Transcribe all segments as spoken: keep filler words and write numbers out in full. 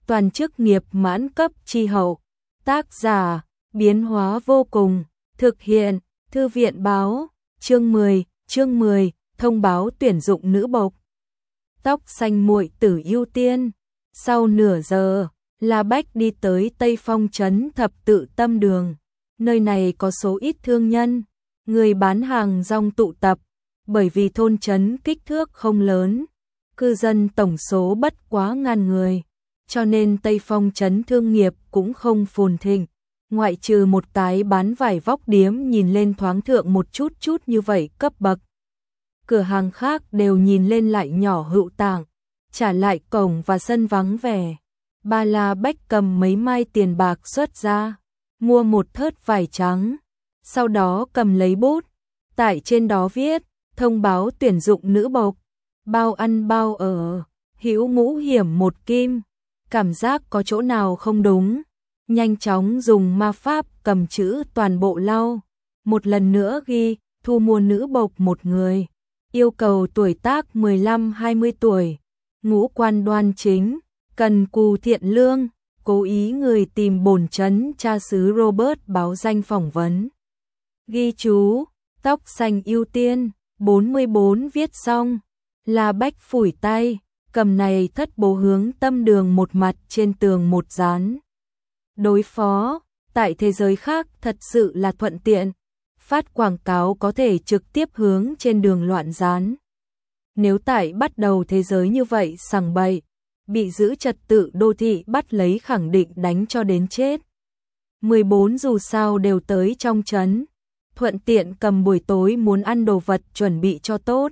toàn chức nghiệp mãn cấp chi hậu. Tác giả, biến hóa vô cùng, thực hiện, Thư viện báo, chương mười, chương mười, thông báo tuyển dụng nữ bộc. Tóc xanh muội tử ưu tiên. Sau nửa giờ, La Bách đi tới Tây Phong trấn Thập Tự Tâm Đường. Nơi này có số ít thương nhân, người bán hàng rong tụ tập, bởi vì thôn trấn kích thước không lớn, cư dân tổng số bất quá ngàn người, cho nên Tây Phong trấn thương nghiệp cũng không phồn thịnh, ngoại trừ một cái bán vải vóc điếm nhìn lên thoáng thượng một chút chút như vậy cấp bậc. Cửa hàng khác đều nhìn lên lại nhỏ hữu tạng, trả lại cổng và sân vắng vẻ. Ba La Bách cầm mấy mai tiền bạc xuất ra, mua một thớt vải trắng, sau đó cầm lấy bút, tại trên đó viết, thông báo tuyển dụng nữ bộc, bao ăn bao ở, hữu ngũ hiểm một kim, cảm giác có chỗ nào không đúng, nhanh chóng dùng ma pháp cầm chữ toàn bộ lau, một lần nữa ghi, thu mua nữ bộc một người, yêu cầu tuổi tác mười lăm hai mươi tuổi, ngũ quan đoan chính, cần cù thiện lương, cố ý người tìm bổn trấn cha xứ Robert báo danh phỏng vấn. Ghi chú, tóc xanh ưu tiên, bốn mươi bốn viết xong, La Bách phủi tay, cầm này thất bố hướng tâm đường một mặt trên tường một dán. Đối phó, tại thế giới khác thật sự là thuận tiện, phát quảng cáo có thể trực tiếp hướng trên đường loạn dán. Nếu tại bắt đầu thế giới như vậy sằng bậy, bị giữ trật tự đô thị bắt lấy khẳng định đánh cho đến chết. mười bốn dù sao đều tới trong trấn, thuận tiện cầm buổi tối muốn ăn đồ vật chuẩn bị cho tốt.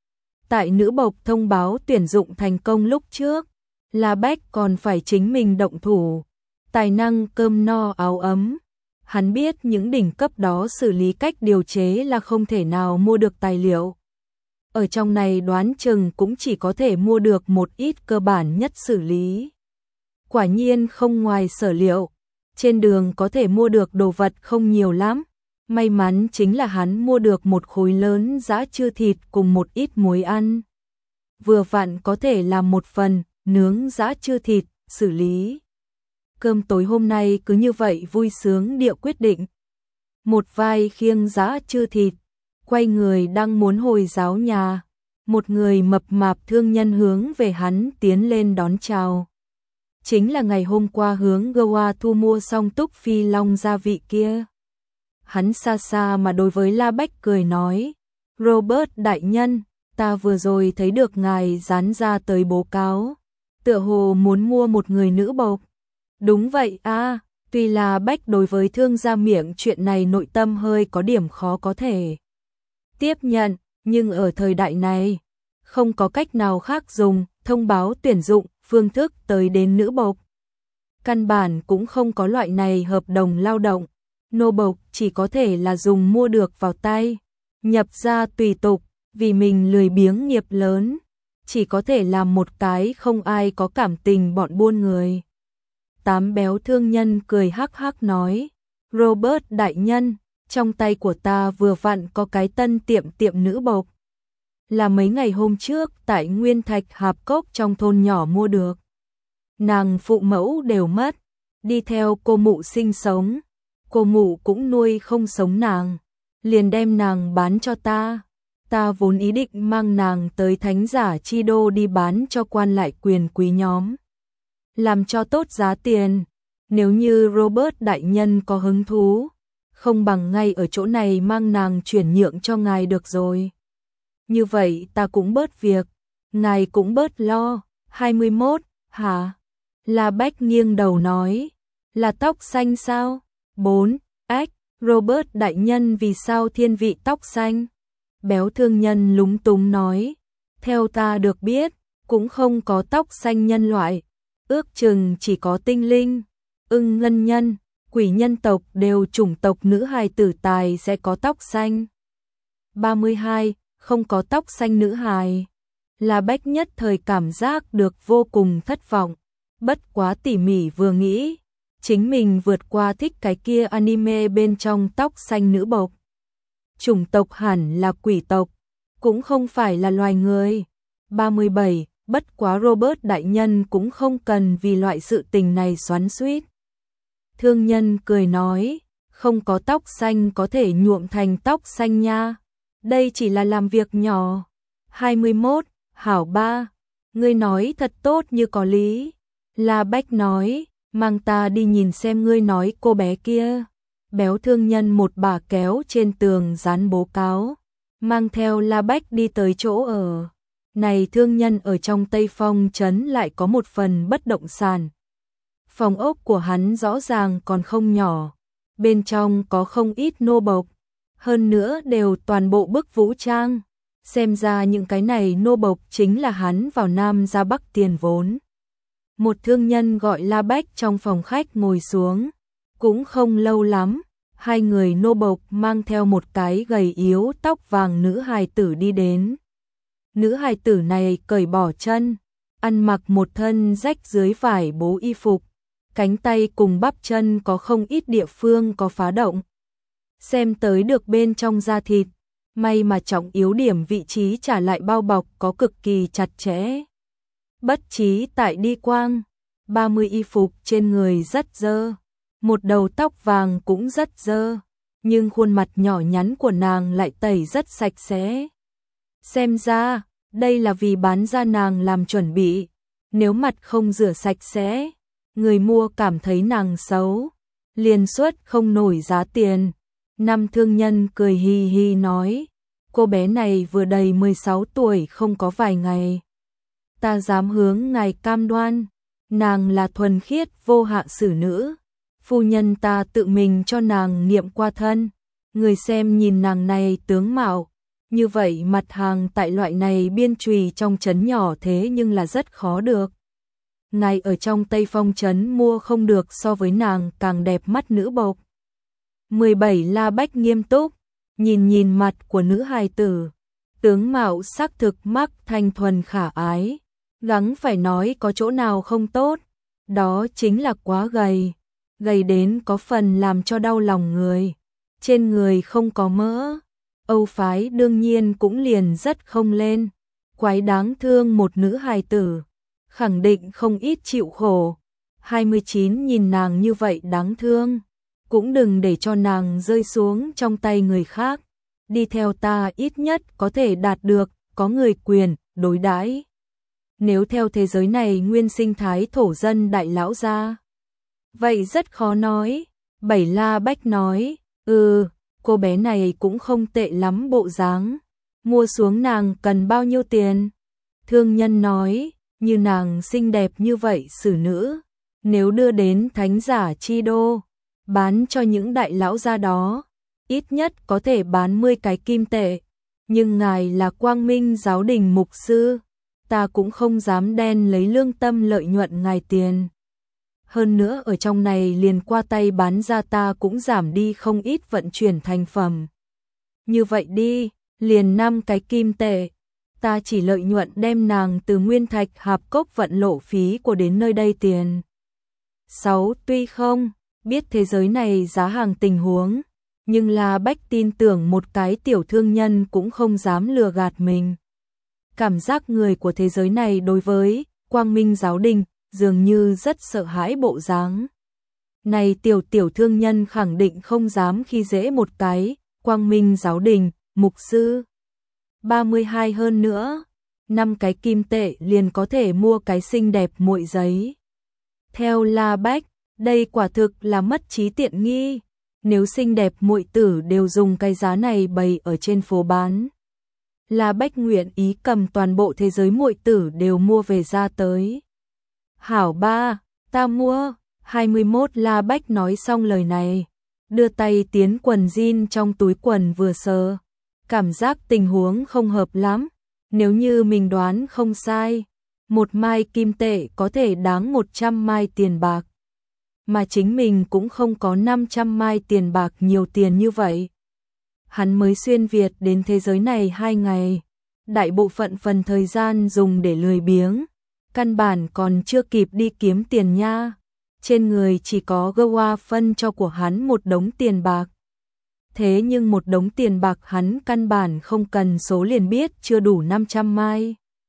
Tại nữ bộc thông báo tuyển dụng thành công lúc trước, La Bách còn phải chính mình động thủ, tài năng cơm no áo ấm. Hắn biết những đỉnh cấp đó xử lý cách điều chế là không thể nào mua được tài liệu. Ở trong này đoán chừng cũng chỉ có thể mua được một ít cơ bản nhất xử lý. Quả nhiên không ngoài sở liệu, trên đường có thể mua được đồ vật không nhiều lắm. May mắn chính là hắn mua được một khối lớn dã chư thịt cùng một ít muối ăn. Vừa vặn có thể làm một phần, nướng dã chư thịt, xử lý. Cơm tối hôm nay cứ như vậy vui sướng địa quyết định. Một vai khiêng dã chư thịt, quay người đang muốn hồi giáo nhà. Một người mập mạp thương nhân hướng về hắn tiến lên đón chào. Chính là ngày hôm qua hướng Goa thu mua xong túc phi long gia vị kia. Hắn xa xa mà đối với La Bách cười nói, Robert đại nhân, ta vừa rồi thấy được ngài dán ra tới bố cáo, tựa hồ muốn mua một người nữ bộc. Đúng vậy a, à, tuy là Bách đối với thương gia miệng chuyện này nội tâm hơi có điểm khó có thể tiếp nhận, nhưng ở thời đại này, không có cách nào khác dùng, thông báo tuyển dụng, phương thức tới đến nữ bộc. Căn bản cũng không có loại này hợp đồng lao động. Nô bộc chỉ có thể là dùng mua được vào tay, nhập ra tùy tục, vì mình lười biếng nghiệp lớn, chỉ có thể làm một cái không ai có cảm tình bọn buôn người. Tám béo thương nhân cười hắc hắc nói, Robert đại nhân, trong tay của ta vừa vặn có cái tân tiệm tiệm nữ bộc. Là mấy ngày hôm trước tại Nguyên Thạch Hạp Cốc trong thôn nhỏ mua được. Nàng phụ mẫu đều mất, đi theo cô mụ sinh sống. Cô mụ cũng nuôi không sống nàng, liền đem nàng bán cho ta. Ta vốn ý định mang nàng tới thánh giả chi đô đi bán cho quan lại quyền quý nhóm. Làm cho tốt giá tiền, nếu như Robert đại nhân có hứng thú, không bằng ngay ở chỗ này mang nàng chuyển nhượng cho ngài được rồi. Như vậy ta cũng bớt việc, ngài cũng bớt lo. hai mươi mốt, hả? La Bách nghiêng đầu nói, là tóc xanh sao? bốn. Ách, Robert đại nhân vì sao thiên vị tóc xanh? Béo thương nhân lúng túng nói, theo ta được biết, cũng không có tóc xanh nhân loại, ước chừng chỉ có tinh linh, ưng ngân nhân, quỷ nhân tộc đều chủng tộc nữ hài tử tài sẽ có tóc xanh. ba mươi hai. Không có tóc xanh nữ hài. La Bách nhất thời cảm giác được vô cùng thất vọng, bất quá tỉ mỉ vừa nghĩ. Chính mình vượt qua thích cái kia anime bên trong tóc xanh nữ bộc. Chủng tộc hẳn là quỷ tộc, cũng không phải là loài người. ba mươi bảy. Bất quá Robert đại nhân cũng không cần vì loại sự tình này xoắn xuýt. Thương nhân cười nói, không có tóc xanh có thể nhuộm thành tóc xanh nha. Đây chỉ là làm việc nhỏ. hai mươi mốt, hảo ba, ngươi nói thật tốt như có lý. La Bách nói, mang ta đi nhìn xem ngươi nói cô bé kia. Béo thương nhân một bà kéo trên tường dán bố cáo, mang theo La Bách đi tới chỗ ở. Này thương nhân ở trong Tây Phong trấn lại có một phần bất động sản. Phòng ốc của hắn rõ ràng còn không nhỏ, bên trong có không ít nô bộc, hơn nữa đều toàn bộ bức vũ trang. Xem ra những cái này nô bộc chính là hắn vào Nam ra Bắc tiền vốn. Một thương nhân gọi La Bách trong phòng khách ngồi xuống, cũng không lâu lắm, hai người nô bộc mang theo một cái gầy yếu tóc vàng nữ hài tử đi đến. Nữ hài tử này cởi bỏ chân, ăn mặc một thân rách dưới vải bố y phục, cánh tay cùng bắp chân có không ít địa phương có phá động. Xem tới được bên trong da thịt, may mà trọng yếu điểm vị trí trả lại bao bọc có cực kỳ chặt chẽ. Bất trí tại đi quang, ba mươi y phục trên người rất dơ, một đầu tóc vàng cũng rất dơ, nhưng khuôn mặt nhỏ nhắn của nàng lại tẩy rất sạch sẽ. Xem ra, đây là vì bán ra nàng làm chuẩn bị, nếu mặt không rửa sạch sẽ, người mua cảm thấy nàng xấu, liền suất không nổi giá tiền. Năm thương nhân cười hi hi nói, cô bé này vừa đầy mười sáu tuổi không có vài ngày. Ta dám hướng ngài cam đoan, nàng là thuần khiết vô hạ xử nữ. Phu nhân ta tự mình cho nàng nghiệm qua thân, người xem nhìn nàng này tướng mạo, như vậy mặt hàng tại loại này biên trùy trong trấn nhỏ thế nhưng là rất khó được. Ngài ở trong Tây Phong trấn mua không được so với nàng càng đẹp mắt nữ bộc. mười bảy La Bách nghiêm túc, nhìn nhìn mặt của nữ hài tử, tướng mạo sắc thực mắc thanh thuần khả ái, gắng phải nói có chỗ nào không tốt, đó chính là quá gầy, gầy đến có phần làm cho đau lòng người, trên người không có mỡ, Âu phái đương nhiên cũng liền rất không lên, quái đáng thương một nữ hài tử, khẳng định không ít chịu khổ. hai mươi chín nhìn nàng như vậy đáng thương, cũng đừng để cho nàng rơi xuống trong tay người khác, đi theo ta ít nhất có thể đạt được có người quyền đối đãi. Nếu theo thế giới này nguyên sinh thái thổ dân đại lão gia, vậy rất khó nói. Bảy La Bách nói, ừ, cô bé này cũng không tệ lắm bộ dáng, mua xuống nàng cần bao nhiêu tiền? Thương nhân nói, như nàng xinh đẹp như vậy xử nữ, nếu đưa đến thánh giả chi đô, bán cho những đại lão gia đó, ít nhất có thể bán mười cái kim tệ, nhưng ngài là Quang Minh giáo đình mục sư, ta cũng không dám đen lấy lương tâm lợi nhuận ngài tiền. Hơn nữa ở trong này liền qua tay bán ra ta cũng giảm đi không ít vận chuyển thành phẩm. Như vậy đi, liền năm cái kim tệ, ta chỉ lợi nhuận đem nàng từ Nguyên Thạch Hạp Cốc vận lộ phí của đến nơi đây tiền. sáu. Tuy không biết thế giới này giá hàng tình huống, nhưng là Bách tin tưởng một cái tiểu thương nhân cũng không dám lừa gạt mình. Cảm giác người của thế giới này đối với Quang Minh giáo đình dường như rất sợ hãi bộ dáng. Này tiểu tiểu thương nhân khẳng định không dám khi dễ một cái Quang Minh giáo đình, mục sư. ba mươi hai hơn nữa, năm cái kim tệ liền có thể mua cái xinh đẹp muội giấy. Theo La Bách, đây quả thực là mất trí tiện nghi, nếu xinh đẹp muội tử đều dùng cái giá này bày ở trên phố bán. La Bách nguyện ý cầm toàn bộ thế giới muội tử đều mua về ra tới. Hảo ba, ta mua. hai mươi mốt La Bách nói xong lời này, đưa tay tiến quần jean trong túi quần vừa sờ, cảm giác tình huống không hợp lắm, nếu như mình đoán không sai, một mai kim tệ có thể đáng một trăm mai tiền bạc, mà chính mình cũng không có năm trăm mai tiền bạc nhiều tiền như vậy. Hắn mới xuyên Việt đến thế giới này hai ngày, đại bộ phận phần thời gian dùng để lười biếng, căn bản còn chưa kịp đi kiếm tiền nha. Trên người chỉ có Goa phân cho của hắn một đống tiền bạc. Thế nhưng một đống tiền bạc hắn căn bản không cần số liền biết chưa đủ năm trăm mai.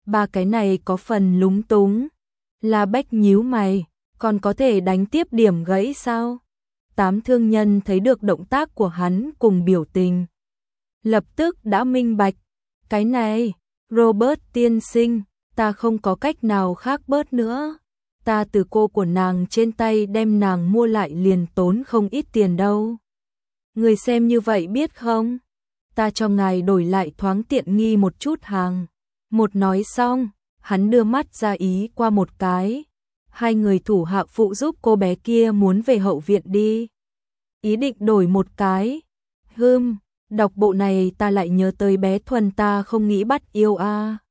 Ba cái này có phần lúng túng. La Bách nhíu mày, còn có thể đánh tiếp điểm gãy sao? Tám thương nhân thấy được động tác của hắn cùng biểu tình. Lập tức đã minh bạch. Cái này, Robert tiên sinh, ta không có cách nào khác bớt nữa. Ta từ cô của nàng trên tay đem nàng mua lại liền tốn không ít tiền đâu. Người xem như vậy biết không? Ta cho ngài đổi lại thoáng tiện nghi một chút hàng. Một nói xong, hắn đưa mắt ra ý qua một cái. Hai người thủ hạ phụ giúp cô bé kia muốn về hậu viện đi. Ý định đổi một cái. Hừm, đọc bộ này ta lại nhớ tới bé Thuần ta không nghĩ bắt yêu a. À.